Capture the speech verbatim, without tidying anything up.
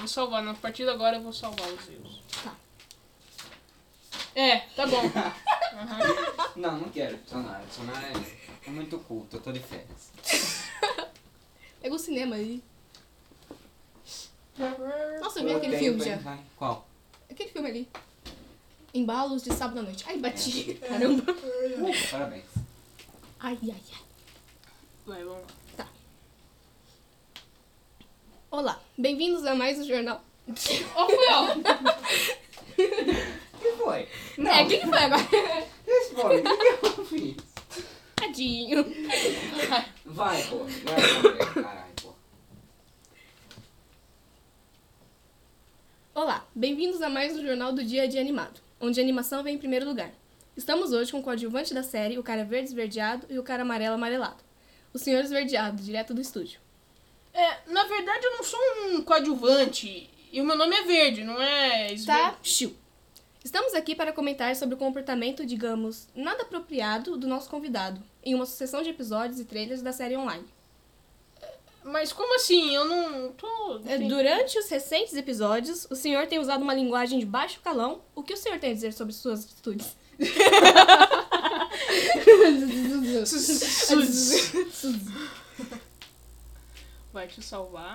vou salvar. Na partida agora eu vou salvar os erros. Tá. É, tá bom. Uhum. Não, não quero adicionar. Adicionar é, é muito culto, eu tô de férias. Pega o cinema aí. Nossa, eu vi Eu aquele tenho filme pra já. entrar em- Qual? Aquele filme ali. Embalos de sábado à noite. Ai, bati. Caramba. Uh, parabéns. Ai, ai, ai. Vai, vamos lá. Tá. Olá, bem-vindos a mais um jornal. Ó, foi, ó. O que foi? Não, É, o que, que foi agora? responde, o que eu fiz? Tadinho. Vai, pô. Vai responder, caralho, pô. Olá, bem-vindos a mais um Jornal do Dia a Dia Animado, onde a animação vem em primeiro lugar. Estamos hoje com o coadjuvante da série, o cara verde esverdeado e o cara amarelo amarelado. O senhor esverdeado, direto do estúdio. É, na verdade eu não sou um coadjuvante. E o meu nome é Verde, não é... esver- Tá, xiu. Estamos aqui para comentar sobre o comportamento, digamos, nada apropriado do nosso convidado, em uma sucessão de episódios e trailers da série online. Mas como assim? Eu não tô... É, Durante os recentes episódios, o senhor tem usado uma linguagem de baixo calão. O que o senhor tem a dizer sobre suas atitudes? Vai te salvar.